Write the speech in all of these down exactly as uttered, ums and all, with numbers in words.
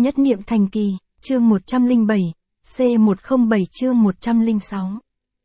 Nhất niệm thành kỳ, chương một trăm lẻ bảy, C một không bảy chương một trăm lẻ sáu.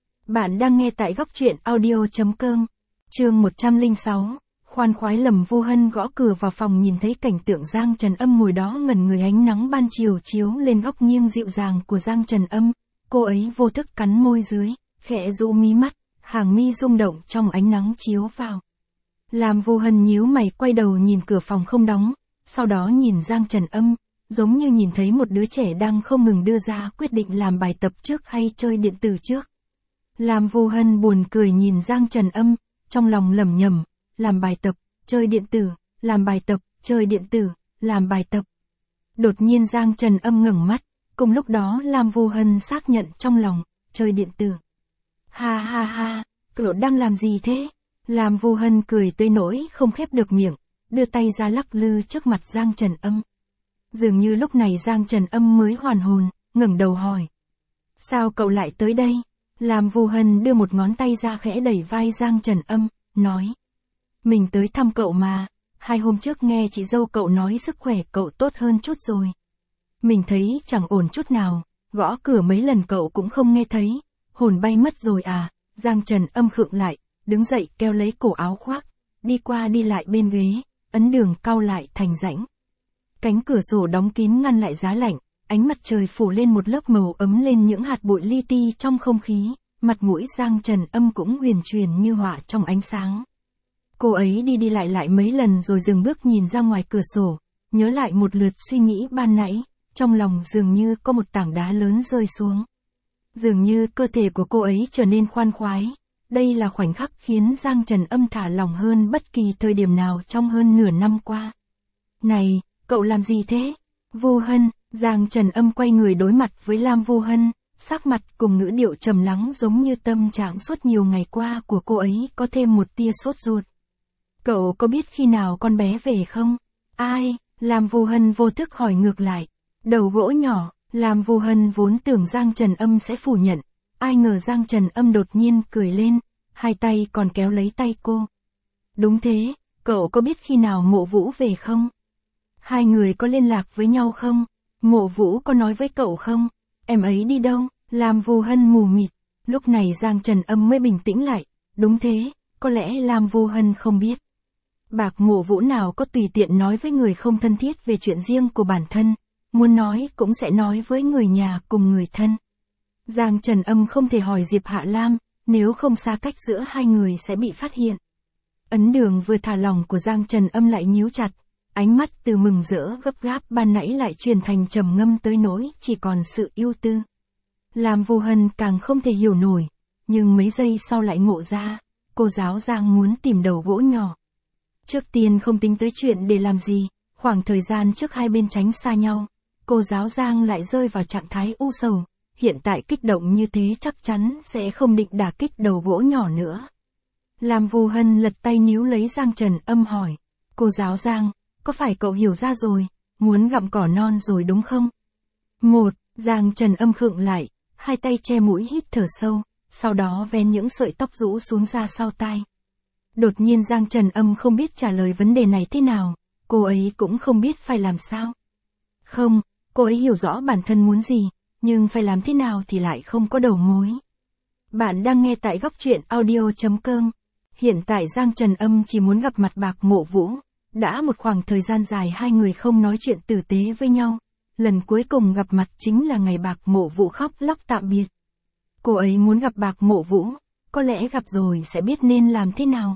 Bạn đang nghe tại góc truyện audio.com. Chương một trăm lẻ sáu, khoan khoái. Lâm Vu Hân gõ cửa vào phòng, nhìn thấy cảnh tượng Giang Trần Âm ngồi đó ngẩn người, ánh nắng ban chiều chiếu lên góc nghiêng dịu dàng của Giang Trần Âm. Cô ấy vô thức cắn môi dưới, khẽ rũ mí mắt, hàng mi rung động trong ánh nắng chiếu vào. Lâm Vu Hân nhíu mày, quay đầu nhìn cửa phòng không đóng, sau đó nhìn Giang Trần Âm, giống như nhìn thấy một đứa trẻ đang không ngừng đưa ra quyết định làm bài tập trước hay chơi điện tử trước. Lâm Vu Hân buồn cười nhìn Giang Trần Âm, trong lòng lẩm nhẩm, làm bài tập, chơi điện tử, làm bài tập, chơi điện tử, làm bài tập. Đột nhiên Giang Trần Âm ngẩng mắt, cùng lúc đó Lâm Vu Hân xác nhận trong lòng, chơi điện tử. Ha ha ha, cậu đang làm gì thế? Lâm Vu Hân cười tới nỗi không khép được miệng, đưa tay ra lắc lư trước mặt Giang Trần Âm. Dường như lúc này Giang Trần Âm mới hoàn hồn, ngẩng đầu hỏi. Sao cậu lại tới đây? Lâm Vu Hân đưa một ngón tay ra khẽ đẩy vai Giang Trần Âm, nói. Mình tới thăm cậu mà, hai hôm trước nghe chị dâu cậu nói sức khỏe cậu tốt hơn chút rồi. Mình thấy chẳng ổn chút nào, gõ cửa mấy lần cậu cũng không nghe thấy, hồn bay mất rồi à? Giang Trần Âm khựng lại, đứng dậy kéo lấy cổ áo khoác, đi qua đi lại bên ghế, ấn đường cau lại thành rãnh. Cánh cửa sổ đóng kín ngăn lại giá lạnh, ánh mặt trời phủ lên một lớp màu ấm lên những hạt bụi li ti trong không khí, mặt mũi Giang Trần Âm cũng huyền chuyển như họa trong ánh sáng. Cô ấy đi đi lại lại mấy lần rồi dừng bước nhìn ra ngoài cửa sổ, nhớ lại một lượt suy nghĩ ban nãy, trong lòng dường như có một tảng đá lớn rơi xuống. Dường như cơ thể của cô ấy trở nên khoan khoái, đây là khoảnh khắc khiến Giang Trần Âm thả lỏng hơn bất kỳ thời điểm nào trong hơn nửa năm qua. Này, cậu làm gì thế? Vu Hân, Giang Trần Âm quay người đối mặt với Lâm Vu Hân, sắc mặt cùng ngữ điệu trầm lắng giống như tâm trạng suốt nhiều ngày qua của cô ấy có thêm một tia sốt ruột. Cậu có biết khi nào con bé về không? Ai? Lâm Vu Hân vô thức hỏi ngược lại. Đầu gỗ nhỏ. Lâm Vu Hân vốn tưởng Giang Trần Âm sẽ phủ nhận, ai ngờ Giang Trần Âm đột nhiên cười lên, hai tay còn kéo lấy tay cô. Đúng thế, cậu có biết khi nào Mộ Vũ về không? Hai người có liên lạc với nhau không? Mộ Vũ có nói với cậu không? Em ấy đi đâu? Lâm Vu Hân mù mịt. Lúc này Giang Trần Âm mới bình tĩnh lại. Đúng thế, có lẽ Lâm Vu Hân không biết. Bạc Mộ Vũ nào có tùy tiện nói với người không thân thiết về chuyện riêng của bản thân, muốn nói cũng sẽ nói với người nhà cùng người thân. Giang Trần Âm không thể hỏi Diệp Hạ Lam, nếu không xa cách giữa hai người sẽ bị phát hiện. Ấn đường vừa thả lỏng của Giang Trần Âm lại nhíu chặt, ánh mắt từ mừng rỡ gấp gáp ban nãy lại chuyển thành trầm ngâm tới nỗi chỉ còn sự ưu tư. Lâm Vu Hân càng không thể hiểu nổi, nhưng mấy giây sau lại ngộ ra, cô giáo Giang muốn tìm đầu gỗ nhỏ. Trước tiên không tính tới chuyện để làm gì, khoảng thời gian trước hai bên tránh xa nhau, cô giáo Giang lại rơi vào trạng thái u sầu, hiện tại kích động như thế chắc chắn sẽ không định đả kích đầu gỗ nhỏ nữa. Lâm Vu Hân lật tay níu lấy Giang Trần Âm hỏi, cô giáo Giang, có phải cậu hiểu ra rồi, muốn gặm cỏ non rồi đúng không? Một, Giang Trần Âm khựng lại, hai tay che mũi hít thở sâu, sau đó vén những sợi tóc rũ xuống ra sau tai. Đột nhiên Giang Trần Âm không biết trả lời vấn đề này thế nào, cô ấy cũng không biết phải làm sao. Không, cô ấy hiểu rõ bản thân muốn gì, nhưng phải làm thế nào thì lại không có đầu mối. Bạn đang nghe tại góc truyện audio.com. Hiện tại Giang Trần Âm chỉ muốn gặp mặt Bạc Mộ Vũ. Đã một khoảng thời gian dài hai người không nói chuyện tử tế với nhau. Lần cuối cùng gặp mặt chính là ngày Bạc Mộ Vũ khóc lóc tạm biệt. Cô ấy muốn gặp Bạc Mộ Vũ, có lẽ gặp rồi sẽ biết nên làm thế nào.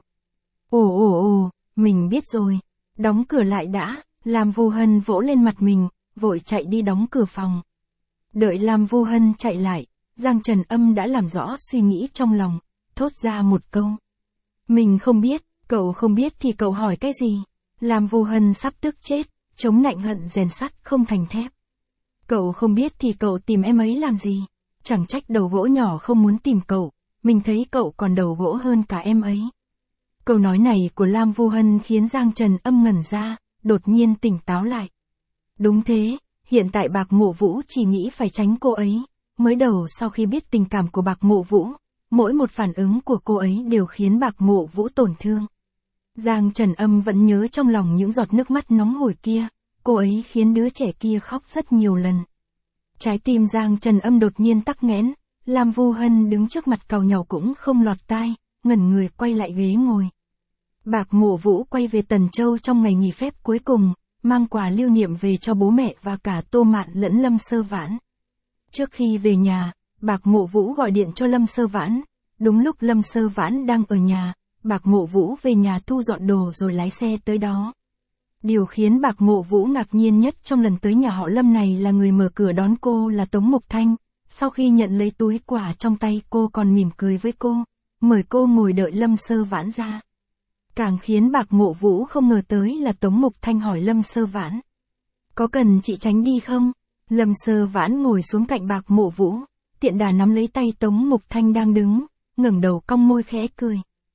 Ồ ồ ồ, mình biết rồi. Đóng cửa lại đã. Lâm Vu Hân vỗ lên mặt mình, vội chạy đi đóng cửa phòng. Đợi Lâm Vu Hân chạy lại, Giang Trần Âm đã làm rõ suy nghĩ trong lòng, thốt ra một câu. Mình không biết, cậu không biết thì cậu hỏi cái gì? Lâm Vu Hân sắp tức chết, chống nạnh hận rèn sắt không thành thép. Cậu không biết thì cậu tìm em ấy làm gì? Chẳng trách đầu gỗ nhỏ không muốn tìm cậu, mình thấy cậu còn đầu gỗ hơn cả em ấy. Câu nói này của Lâm Vu Hân khiến Giang Trần Âm ngẩn ra, đột nhiên tỉnh táo lại. Đúng thế, hiện tại Bạc Mộ Vũ chỉ nghĩ phải tránh cô ấy. Mới đầu sau khi biết tình cảm của Bạc Mộ Vũ, mỗi một phản ứng của cô ấy đều khiến Bạc Mộ Vũ tổn thương. Giang Trần Âm vẫn nhớ trong lòng những giọt nước mắt nóng hổi kia, cô ấy khiến đứa trẻ kia khóc rất nhiều lần. Trái tim Giang Trần Âm đột nhiên tắc nghẽn, Lam Vu Hân đứng trước mặt càu nhàu cũng không lọt tai, ngẩn người quay lại ghế ngồi. Bạc Mộ Vũ quay về Tần Châu trong ngày nghỉ phép cuối cùng, mang quà lưu niệm về cho bố mẹ và cả Tô Mạn lẫn Lâm Sơ Vãn. Trước khi về nhà, Bạc Mộ Vũ gọi điện cho Lâm Sơ Vãn, đúng lúc Lâm Sơ Vãn đang ở nhà, Bạc Mộ Vũ về nhà thu dọn đồ rồi lái xe tới đó. Điều khiến Bạc Mộ Vũ ngạc nhiên nhất trong lần tới nhà họ Lâm này là người mở cửa đón cô là Tống Mục Thanh, sau khi nhận lấy túi quà trong tay cô còn mỉm cười với cô, mời cô ngồi đợi Lâm Sơ Vãn ra. Càng khiến Bạc Mộ Vũ không ngờ tới là Tống Mục Thanh hỏi Lâm Sơ Vãn. Có cần chị tránh đi không? Lâm Sơ Vãn ngồi xuống cạnh Bạc Mộ Vũ, tiện đà nắm lấy tay Tống Mục Thanh đang đứng, ngẩng đầu cong môi khẽ cười.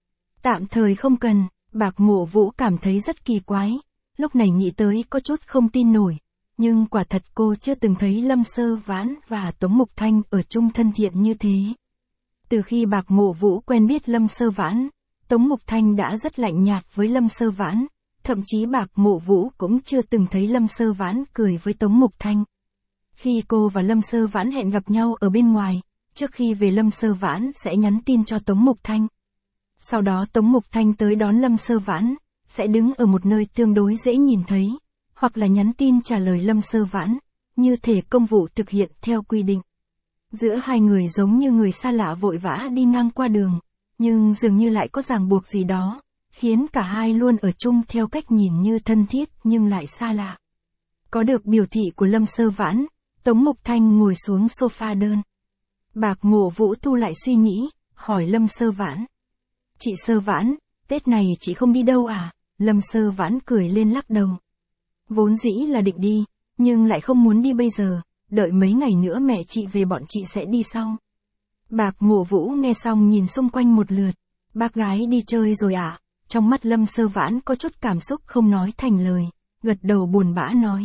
Tạm thời không cần, Bạc Mộ Vũ cảm thấy rất kỳ quái, lúc này nghĩ tới có chút không tin nổi, nhưng quả thật cô chưa từng thấy Lâm Sơ Vãn và Tống Mục Thanh ở chung thân thiện như thế. Từ khi Bạc Mộ Vũ quen biết Lâm Sơ Vãn, Tống Mục Thanh đã rất lạnh nhạt với Lâm Sơ Vãn, thậm chí Bạc Mộ Vũ cũng chưa từng thấy Lâm Sơ Vãn cười với Tống Mục Thanh. Khi cô và Lâm Sơ Vãn hẹn gặp nhau ở bên ngoài, trước khi về Lâm Sơ Vãn sẽ nhắn tin cho Tống Mục Thanh. Sau đó Tống Mục Thanh tới đón Lâm Sơ Vãn, sẽ đứng ở một nơi tương đối dễ nhìn thấy, hoặc là nhắn tin trả lời Lâm Sơ Vãn, như thể công vụ thực hiện theo quy định. Giữa hai người giống như người xa lạ vội vã đi ngang qua đường, nhưng dường như lại có ràng buộc gì đó, khiến cả hai luôn ở chung theo cách nhìn như thân thiết nhưng lại xa lạ. Có được biểu thị của Lâm Sơ Vãn, Tống Mục Thanh ngồi xuống sofa đơn. Bạc Mộ Vũ thu lại suy nghĩ, hỏi Lâm Sơ Vãn. Chị Sơ Vãn, Tết này chị không đi đâu à? Lâm Sơ Vãn cười lên lắc đầu. Vốn dĩ là định đi, nhưng lại không muốn đi bây giờ, đợi mấy ngày nữa mẹ chị về bọn chị sẽ đi sau. Bạc Mộ Vũ nghe xong nhìn xung quanh một lượt, bác gái đi chơi rồi à? Trong mắt Lâm Sơ Vãn có chút cảm xúc không nói thành lời, gật đầu buồn bã nói.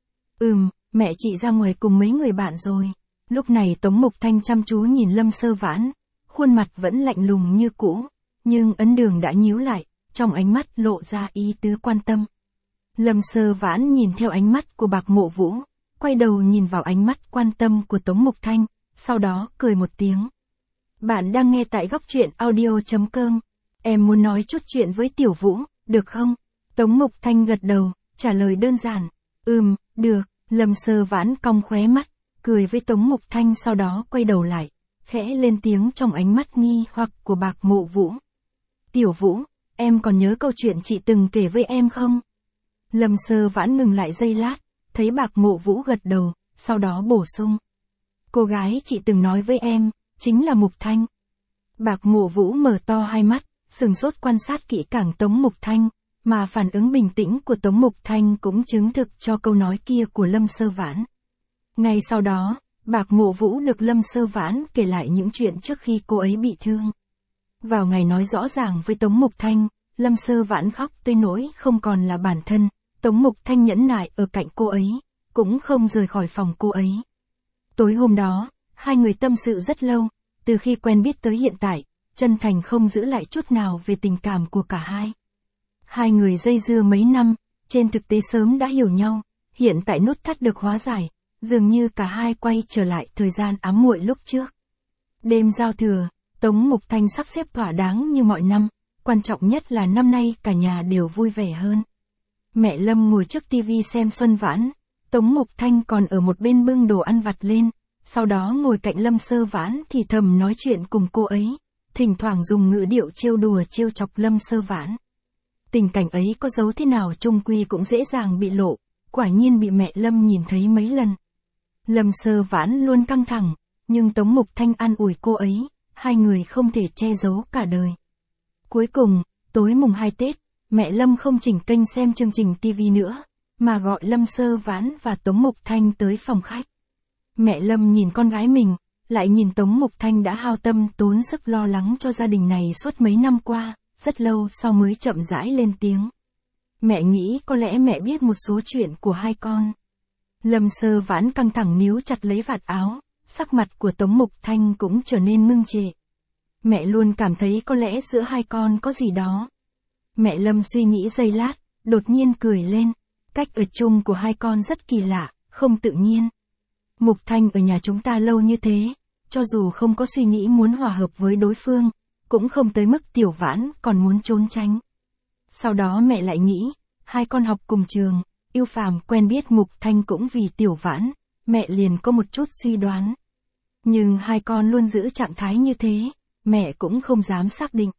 Ừm, mẹ chị ra ngoài cùng mấy người bạn rồi. Lúc này Tống Mục Thanh chăm chú nhìn Lâm Sơ Vãn, khuôn mặt vẫn lạnh lùng như cũ, nhưng ấn đường đã nhíu lại, trong ánh mắt lộ ra ý tứ quan tâm. Lâm Sơ Vãn nhìn theo ánh mắt của Bạc Mộ Vũ, quay đầu nhìn vào ánh mắt quan tâm của Tống Mục Thanh, sau đó cười một tiếng. Bạn đang nghe tại góc truyện audio chấm com. Em muốn nói chút chuyện với Tiểu Vũ, được không? Tống Mục Thanh gật đầu, trả lời đơn giản. Ừm, được. Lâm Sơ Vãn cong khóe mắt, cười với Tống Mục Thanh sau đó quay đầu lại, khẽ lên tiếng trong ánh mắt nghi hoặc của Bạc Mộ Vũ. Tiểu Vũ, em còn nhớ câu chuyện chị từng kể với em không? Lâm Sơ Vãn ngừng lại giây lát, thấy Bạc Mộ Vũ gật đầu, sau đó bổ sung. Cô gái chị từng nói với em, chính là Mục Thanh. Bạc Mộ Vũ mở to hai mắt, sừng sốt quan sát kỹ càng Tống Mục Thanh, mà phản ứng bình tĩnh của Tống Mục Thanh cũng chứng thực cho câu nói kia của Lâm Sơ Vãn. Ngay sau đó, Bạc Mộ Vũ được Lâm Sơ Vãn kể lại những chuyện trước khi cô ấy bị thương. Vào ngày nói rõ ràng với Tống Mục Thanh, Lâm Sơ Vãn khóc tới nỗi không còn là bản thân, Tống Mục Thanh nhẫn nại ở cạnh cô ấy, cũng không rời khỏi phòng cô ấy. Tối hôm đó, hai người tâm sự rất lâu, từ khi quen biết tới hiện tại, chân thành không giữ lại chút nào về tình cảm của cả hai. Hai người dây dưa mấy năm, trên thực tế sớm đã hiểu nhau, hiện tại nút thắt được hóa giải, dường như cả hai quay trở lại thời gian ám muội lúc trước. Đêm giao thừa, Tống Mục Thanh sắp xếp thỏa đáng như mọi năm, quan trọng nhất là năm nay cả nhà đều vui vẻ hơn. Mẹ Lâm ngồi trước tivi xem Xuân Vãn, Tống Mục Thanh còn ở một bên bưng đồ ăn vặt lên, sau đó ngồi cạnh Lâm Sơ Vãn thì thầm nói chuyện cùng cô ấy, thỉnh thoảng dùng ngữ điệu trêu đùa trêu chọc Lâm Sơ Vãn. Tình cảnh ấy có giấu thế nào chung quy cũng dễ dàng bị lộ, quả nhiên bị mẹ Lâm nhìn thấy mấy lần. Lâm Sơ Vãn luôn căng thẳng, nhưng Tống Mục Thanh an ủi cô ấy, hai người không thể che giấu cả đời. Cuối cùng, tối mùng hai Tết, mẹ Lâm không chỉnh kênh xem chương trình tivi nữa, mà gọi Lâm Sơ Vãn và Tống Mục Thanh tới phòng khách. Mẹ Lâm nhìn con gái mình, lại nhìn Tống Mục Thanh đã hao tâm tốn sức lo lắng cho gia đình này suốt mấy năm qua, rất lâu sau mới chậm rãi lên tiếng. Mẹ nghĩ có lẽ mẹ biết một số chuyện của hai con. Lâm Sơ Vãn căng thẳng níu chặt lấy vạt áo, sắc mặt của Tống Mục Thanh cũng trở nên ngưng trệ. Mẹ luôn cảm thấy có lẽ giữa hai con có gì đó. Mẹ Lâm suy nghĩ giây lát, đột nhiên cười lên. Cách ở chung của hai con rất kỳ lạ, không tự nhiên. Mục Thanh ở nhà chúng ta lâu như thế, cho dù không có suy nghĩ muốn hòa hợp với đối phương, cũng không tới mức Tiểu Vãn còn muốn trốn tránh. Sau đó mẹ lại nghĩ, hai con học cùng trường, Yêu Phàm quen biết Mục Thanh cũng vì Tiểu Vãn, mẹ liền có một chút suy đoán. Nhưng hai con luôn giữ trạng thái như thế, mẹ cũng không dám xác định.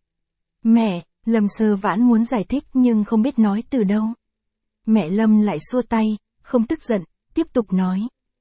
Mẹ, Lâm Sơ Vãn muốn giải thích nhưng không biết nói từ đâu. Mẹ Lâm lại xua tay, không tức giận, tiếp tục nói.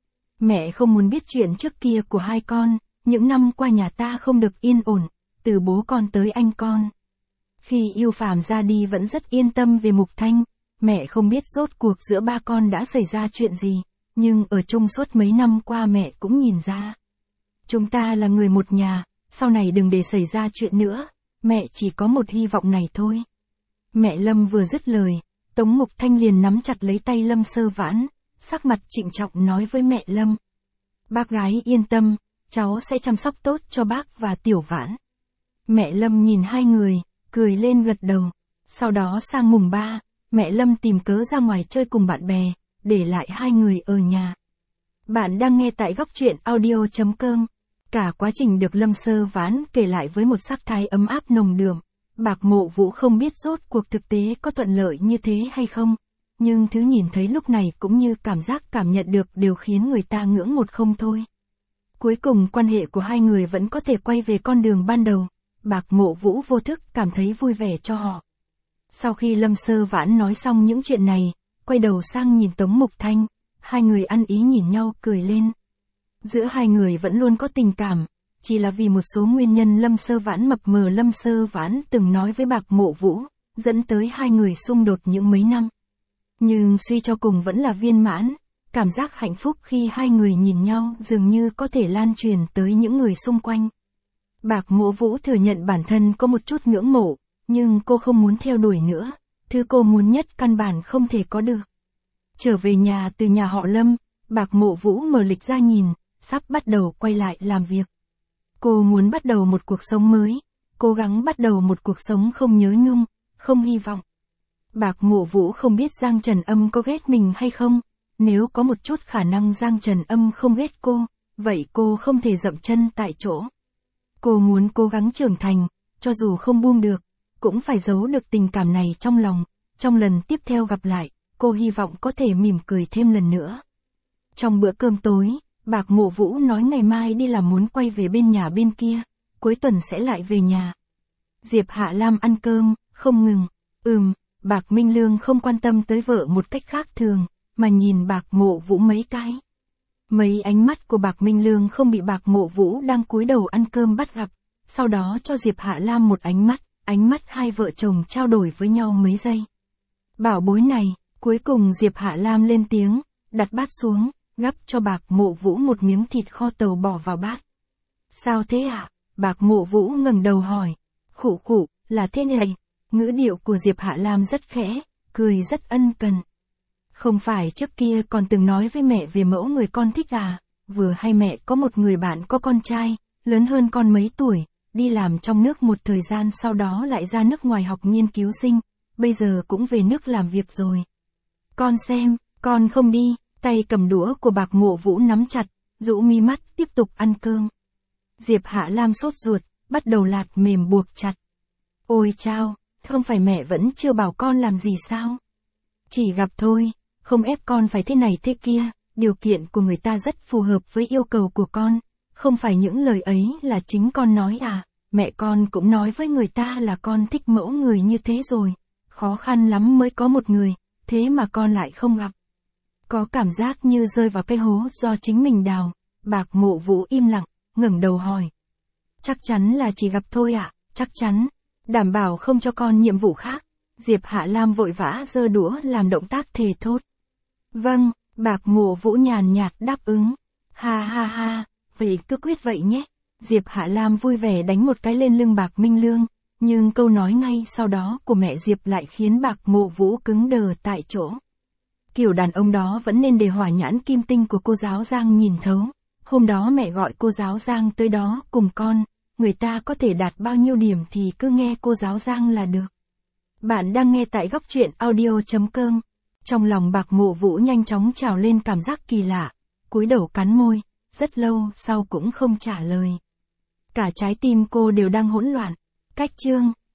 Mẹ không muốn biết chuyện trước kia của hai con, những năm qua nhà ta không được yên ổn, từ bố con tới anh con. Khi Yêu Phàm ra đi vẫn rất yên tâm về Mục Thanh, mẹ không biết rốt cuộc giữa ba con đã xảy ra chuyện gì, nhưng ở chung suốt mấy năm qua mẹ cũng nhìn ra. Chúng ta là người một nhà, sau này đừng để xảy ra chuyện nữa, mẹ chỉ có một hy vọng này thôi. Mẹ Lâm vừa dứt lời, Tống Mục Thanh liền nắm chặt lấy tay Lâm Sơ Vãn, sắc mặt trịnh trọng nói với mẹ Lâm. Bác gái yên tâm, cháu sẽ chăm sóc tốt cho bác và Tiểu Vãn. Mẹ Lâm nhìn hai người, cười lên gật đầu. Sau đó sang mùng ba, mẹ Lâm tìm cớ ra ngoài chơi cùng bạn bè, để lại hai người ở nhà. Bạn đang nghe tại góc truyện audio chấm com. Cả quá trình được Lâm Sơ Vãn kể lại với một sắc thái ấm áp nồng đượm. Bạc Mộ Vũ không biết rốt cuộc thực tế có thuận lợi như thế hay không, nhưng thứ nhìn thấy lúc này cũng như cảm giác cảm nhận được đều khiến người ta ngưỡng một không thôi. Cuối cùng quan hệ của hai người vẫn có thể quay về con đường ban đầu, Bạc Mộ Vũ vô thức cảm thấy vui vẻ cho họ. Sau khi Lâm Sơ Vãn nói xong những chuyện này, quay đầu sang nhìn Tống Mục Thanh, hai người ăn ý nhìn nhau cười lên. Giữa hai người vẫn luôn có tình cảm, chỉ là vì một số nguyên nhân Lâm Sơ Vãn mập mờ Lâm Sơ Vãn từng nói với Bạc Mộ Vũ, dẫn tới hai người xung đột những mấy năm. Nhưng suy cho cùng vẫn là viên mãn, cảm giác hạnh phúc khi hai người nhìn nhau dường như có thể lan truyền tới những người xung quanh. Bạc Mộ Vũ thừa nhận bản thân có một chút ngưỡng mộ, nhưng cô không muốn theo đuổi nữa, thứ cô muốn nhất căn bản không thể có được. Trở về nhà từ nhà họ Lâm, Bạc Mộ Vũ mở lịch ra nhìn, sắp bắt đầu quay lại làm việc. Cô muốn bắt đầu một cuộc sống mới, cố gắng bắt đầu một cuộc sống không nhớ nhung, không hy vọng. Bạc Mộ Vũ không biết Giang Trần Âm có ghét mình hay không, nếu có một chút khả năng Giang Trần Âm không ghét cô, vậy cô không thể dậm chân tại chỗ. Cô muốn cố gắng trưởng thành, cho dù không buông được, cũng phải giấu được tình cảm này trong lòng, trong lần tiếp theo gặp lại, cô hy vọng có thể mỉm cười thêm lần nữa. Trong bữa cơm tối, Bạc Mộ Vũ nói ngày mai đi làm muốn quay về bên nhà bên kia, cuối tuần sẽ lại về nhà. Diệp Hạ Lam ăn cơm, không ngừng, ừm, Bạc Minh Lương không quan tâm tới vợ một cách khác thường, mà nhìn Bạc Mộ Vũ mấy cái. Mấy ánh mắt của Bạc Minh Lương không bị Bạc Mộ Vũ đang cúi đầu ăn cơm bắt gặp, sau đó cho Diệp Hạ Lam một ánh mắt, ánh mắt hai vợ chồng trao đổi với nhau mấy giây. Bảo bối này, cuối cùng Diệp Hạ Lam lên tiếng, đặt bát xuống, gắp cho Bạc Mộ Vũ một miếng thịt kho tàu bỏ vào bát. Sao thế ạ? À? Bạc Mộ Vũ ngẩng đầu hỏi. Khụ khụ, là thế này. Ngữ điệu của Diệp Hạ Lam rất khẽ, cười rất ân cần. Không phải trước kia còn từng nói với mẹ về mẫu người con thích à, vừa hay mẹ có một người bạn có con trai, lớn hơn con mấy tuổi, đi làm trong nước một thời gian sau đó lại ra nước ngoài học nghiên cứu sinh, bây giờ cũng về nước làm việc rồi. Con xem, con không đi, tay cầm đũa của Bạc Mộ Vũ nắm chặt, rũ mi mắt tiếp tục ăn cơm. Diệp Hạ Lam sốt ruột, bắt đầu lạt mềm buộc chặt. Ôi chao, không phải mẹ vẫn chưa bảo con làm gì sao? Chỉ gặp thôi, không ép con phải thế này thế kia, điều kiện của người ta rất phù hợp với yêu cầu của con, không phải những lời ấy là chính con nói à, mẹ con cũng nói với người ta là con thích mẫu người như thế rồi, khó khăn lắm mới có một người, thế mà con lại không gặp. Có cảm giác như rơi vào cái hố do chính mình đào, Bạc Mộ Vũ im lặng, ngẩng đầu hỏi. Chắc chắn là chỉ gặp thôi ạ, à? Chắc chắn, đảm bảo không cho con nhiệm vụ khác. Diệp Hạ Lam vội vã giơ đũa làm động tác thề thốt. Vâng, Bạc Mộ Vũ nhàn nhạt đáp ứng. Ha ha ha, vậy cứ quyết vậy nhé. Diệp Hạ Lam vui vẻ đánh một cái lên lưng Bạc Minh Lương, nhưng câu nói ngay sau đó của mẹ Diệp lại khiến Bạc Mộ Vũ cứng đờ tại chỗ. Kiểu đàn ông đó vẫn nên để hỏa nhãn kim tinh của cô giáo Giang nhìn thấu. Hôm đó mẹ gọi cô giáo Giang tới đó cùng con, người ta có thể đạt bao nhiêu điểm thì cứ nghe cô giáo Giang là được. Bạn đang nghe tại góc truyện audio chấm com. Trong lòng Bạc Mộ Vũ nhanh chóng trào lên cảm giác kỳ lạ, cúi đầu cắn môi, rất lâu sau cũng không trả lời. Cả trái tim cô đều đang hỗn loạn. Cách chương